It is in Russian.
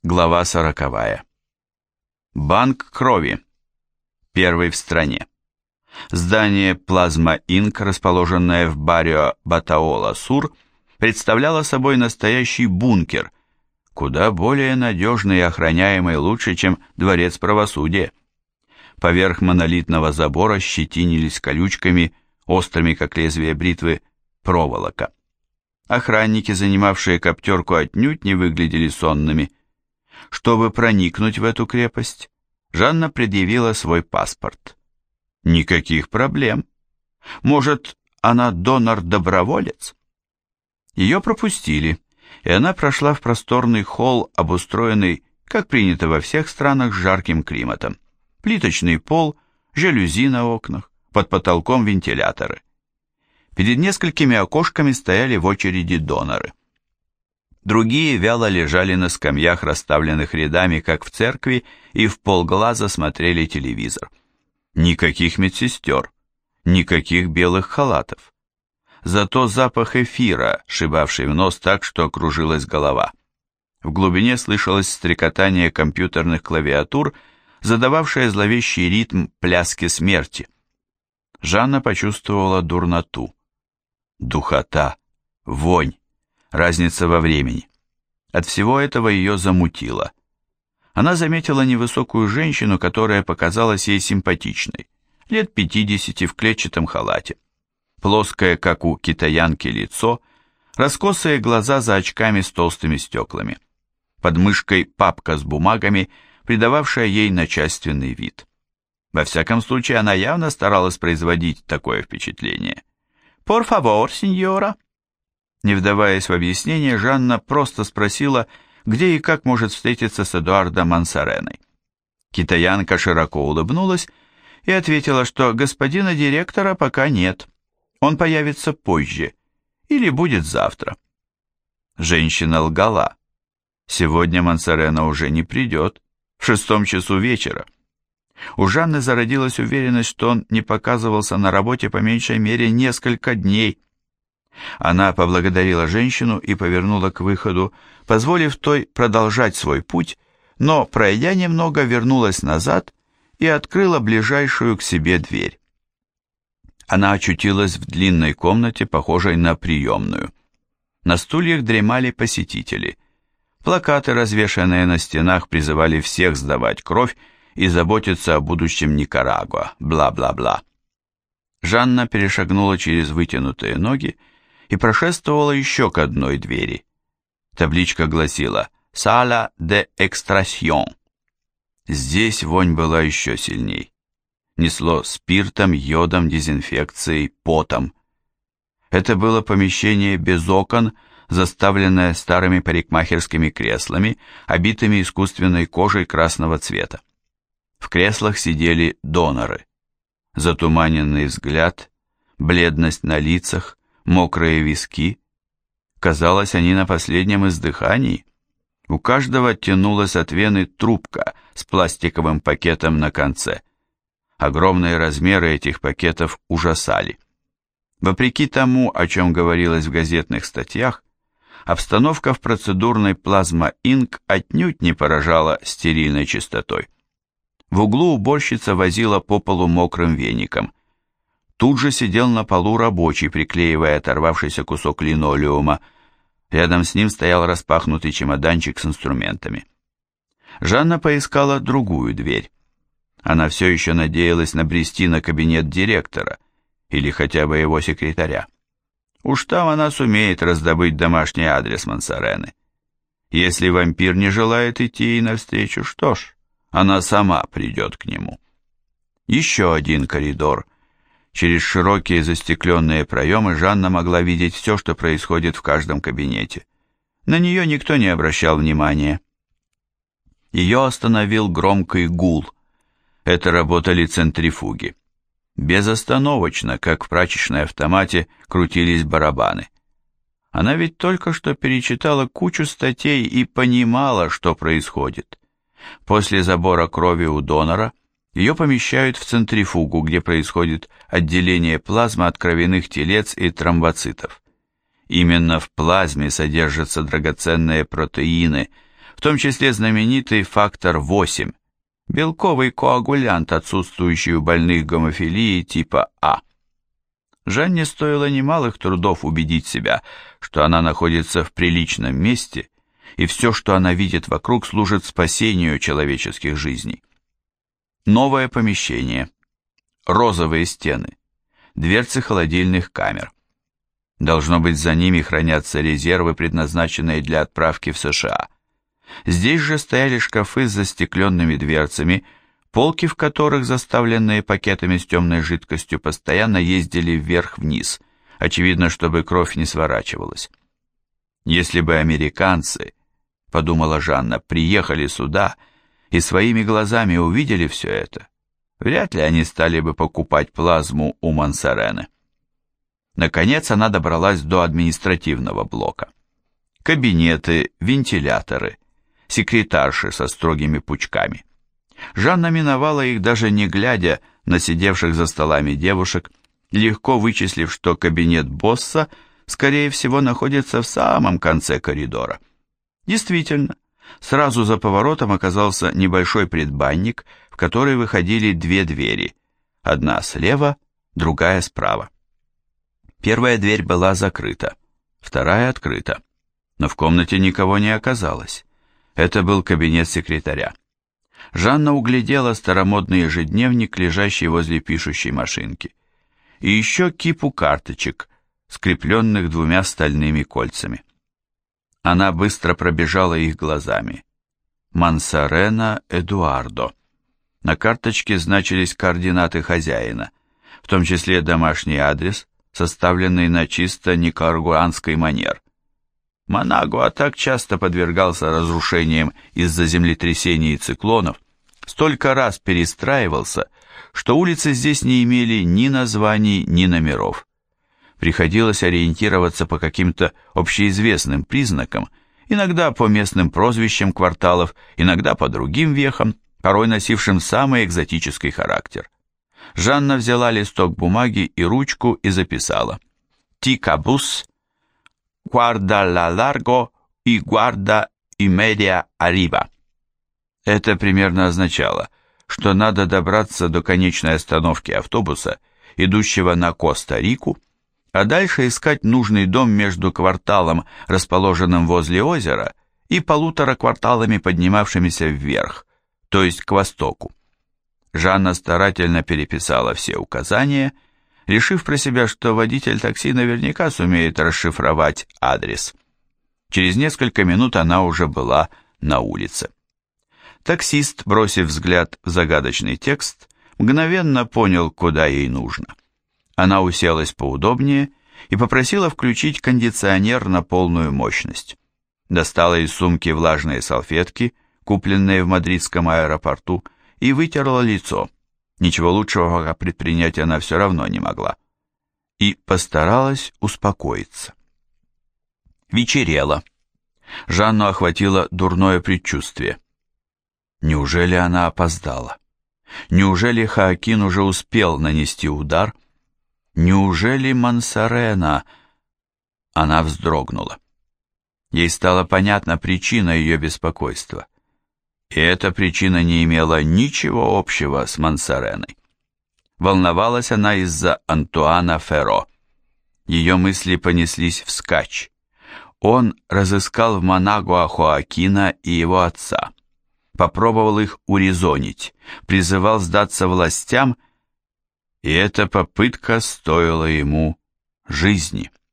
Глава 40. Банк крови. Первый в стране. Здание Плазма Инк, расположенное в баррио Батаола-Сур, представляло собой настоящий бункер, куда более надежный и охраняемый лучше, чем дворец правосудия. Поверх монолитного забора щетинились колючками, острыми, как лезвие бритвы, проволока. Охранники, занимавшие коптерку, отнюдь не выглядели сонными. Чтобы проникнуть в эту крепость, Жанна предъявила свой паспорт. Никаких проблем. Может, она донор-доброволец? Ее пропустили, и она прошла в просторный холл, обустроенный, как принято во всех странах, с жарким климатом. Плиточный пол, жалюзи на окнах, под потолком вентиляторы. Перед несколькими окошками стояли в очереди доноры. Другие вяло лежали на скамьях, расставленных рядами, как в церкви, и вполглаза смотрели телевизор. Никаких медсестер, никаких белых халатов. Зато запах эфира, шибавший в нос так, что кружилась голова. В глубине слышалось стрекотание компьютерных клавиатур, задававшее зловещий ритм пляски смерти. Жанна почувствовала дурноту. Духота, вонь. Разница во времени. От всего этого ее замутило. Она заметила невысокую женщину, которая показалась ей симпатичной, лет 50 в клетчатом халате. Плоское, как у китаянки, лицо, раскосые глаза за очками с толстыми стеклами. Под мышкой папка с бумагами, придававшая ей начальственный вид. Во всяком случае, она явно старалась производить такое впечатление. «Por favor, сеньора». Не вдаваясь в объяснение, Жанна просто спросила, где и как может встретиться с Эдуардо Мансареной. Китаянка широко улыбнулась и ответила, что господина директора пока нет, он появится позже или будет завтра. Женщина лгала. Сегодня Мансарена уже не придет, в 6 часу вечера. У Жанны зародилась уверенность, что он не показывался на работе по меньшей мере несколько дней. Она поблагодарила женщину и повернула к выходу, позволив той продолжать свой путь, но, пройдя немного, вернулась назад и открыла ближайшую к себе дверь. Она очутилась в длинной комнате, похожей на приемную. На стульях дремали посетители. Плакаты, развешанные на стенах, призывали всех сдавать кровь и заботиться о будущем Никарагуа, бла-бла-бла. Жанна перешагнула через вытянутые ноги и прошествовала еще к одной двери. Табличка гласила «Сала де экстрасьон». Здесь вонь была еще сильней. Несло спиртом, йодом, дезинфекцией, потом. Это было помещение без окон, заставленное старыми парикмахерскими креслами, обитыми искусственной кожей красного цвета. В креслах сидели доноры. Затуманенный взгляд, бледность на лицах, мокрые виски. Казалось, они на последнем издыхании. У каждого тянулась от вены трубка с пластиковым пакетом на конце. Огромные размеры этих пакетов ужасали. Вопреки тому, о чем говорилось в газетных статьях, обстановка в процедурной Плазма Инк отнюдь не поражала стерильной чистотой. В углу уборщица возила по полу мокрым веником. Тут же сидел на полу рабочий, приклеивая оторвавшийся кусок линолеума. Рядом с ним стоял распахнутый чемоданчик с инструментами. Жанна поискала другую дверь. Она все еще надеялась набрести на кабинет директора или хотя бы его секретаря. Уж там она сумеет раздобыть домашний адрес Мансарены. Если вампир не желает идти ей навстречу, что ж, она сама придет к нему. Еще один коридор. Через широкие застекленные проемы Жанна могла видеть все, что происходит в каждом кабинете. На нее никто не обращал внимания. Ее остановил громкий гул. Это работали центрифуги. Безостановочно, как в прачечной автомате, крутились барабаны. Она ведь только что перечитала кучу статей и понимала, что происходит. После забора крови у донора ее помещают в центрифугу, где происходит отделение плазмы от кровяных телец и тромбоцитов. Именно в плазме содержатся драгоценные протеины, в том числе знаменитый фактор 8, белковый коагулянт, отсутствующий у больных гемофилии типа А. Жанне стоило немалых трудов убедить себя, что она находится в приличном месте, и все, что она видит вокруг, служит спасению человеческих жизней. Новое помещение, розовые стены, дверцы холодильных камер. Должно быть, за ними хранятся резервы, предназначенные для отправки в США. Здесь же стояли шкафы с застекленными дверцами, полки в которых, заставленные пакетами с темной жидкостью, постоянно ездили вверх-вниз, очевидно, чтобы кровь не сворачивалась. Если бы американцы, подумала Жанна, приехали сюда и своими глазами увидели все это, вряд ли они стали бы покупать плазму у Монсарены. Наконец она добралась до административного блока. Кабинеты, вентиляторы, секретарши со строгими пучками. Жанна миновала их, даже не глядя на сидевших за столами девушек, легко вычислив, что кабинет босса, скорее всего, находится в самом конце коридора. Действительно, сразу за поворотом оказался небольшой предбанник, в который выходили две двери, одна слева, другая справа. Первая дверь была закрыта, вторая открыта, но в комнате никого не оказалось. Это был кабинет секретаря. Жанна углядела старомодный ежедневник, лежащий возле пишущей машинки, и еще кипу карточек, скрепленных двумя стальными кольцами. Она быстро пробежала их глазами. Монсарена Эдуардо. На карточке значились координаты хозяина, в том числе домашний адрес, составленный на чисто никарагуанский манер. Манагуа так часто подвергался разрушениям из-за землетрясений и циклонов, столько раз перестраивался, что улицы здесь не имели ни названий, ни номеров. Приходилось ориентироваться по каким-то общеизвестным признакам, иногда по местным прозвищам кварталов, иногда по другим вехам, порой носившим самый экзотический характер. Жанна взяла листок бумаги и ручку и записала: «Тикабус, guarda la largo и guarda y media arriba». Это примерно означало, что надо добраться до конечной остановки автобуса, идущего на Коста-Рику, а дальше искать нужный дом между кварталом, расположенным возле озера, и 1,5 кварталами, поднимавшимися вверх, то есть к востоку. Жанна старательно переписала все указания, решив про себя, что водитель такси наверняка сумеет расшифровать адрес. Через несколько минут она уже была на улице. Таксист, бросив взгляд в загадочный текст, мгновенно понял, куда ей нужно. Она уселась поудобнее и попросила включить кондиционер на полную мощность. Достала из сумки влажные салфетки, купленные в мадридском аэропорту, и вытерла лицо. Ничего лучшего пока предпринять она все равно не могла. И постаралась успокоиться. Вечерело. Жанну охватило дурное предчувствие. Неужели она опоздала? Неужели Хоакин уже успел нанести удар? Неужели Монсарена? Она вздрогнула. Ей стала понятна причина ее беспокойства. И эта причина не имела ничего общего с Монсареной. Волновалась она из-за Антуана Ферро. Ее мысли понеслись вскачь. Он разыскал в Манагуа Хоакина и его отца, попробовал их урезонить, призывал сдаться властям, и эта попытка стоила ему жизни.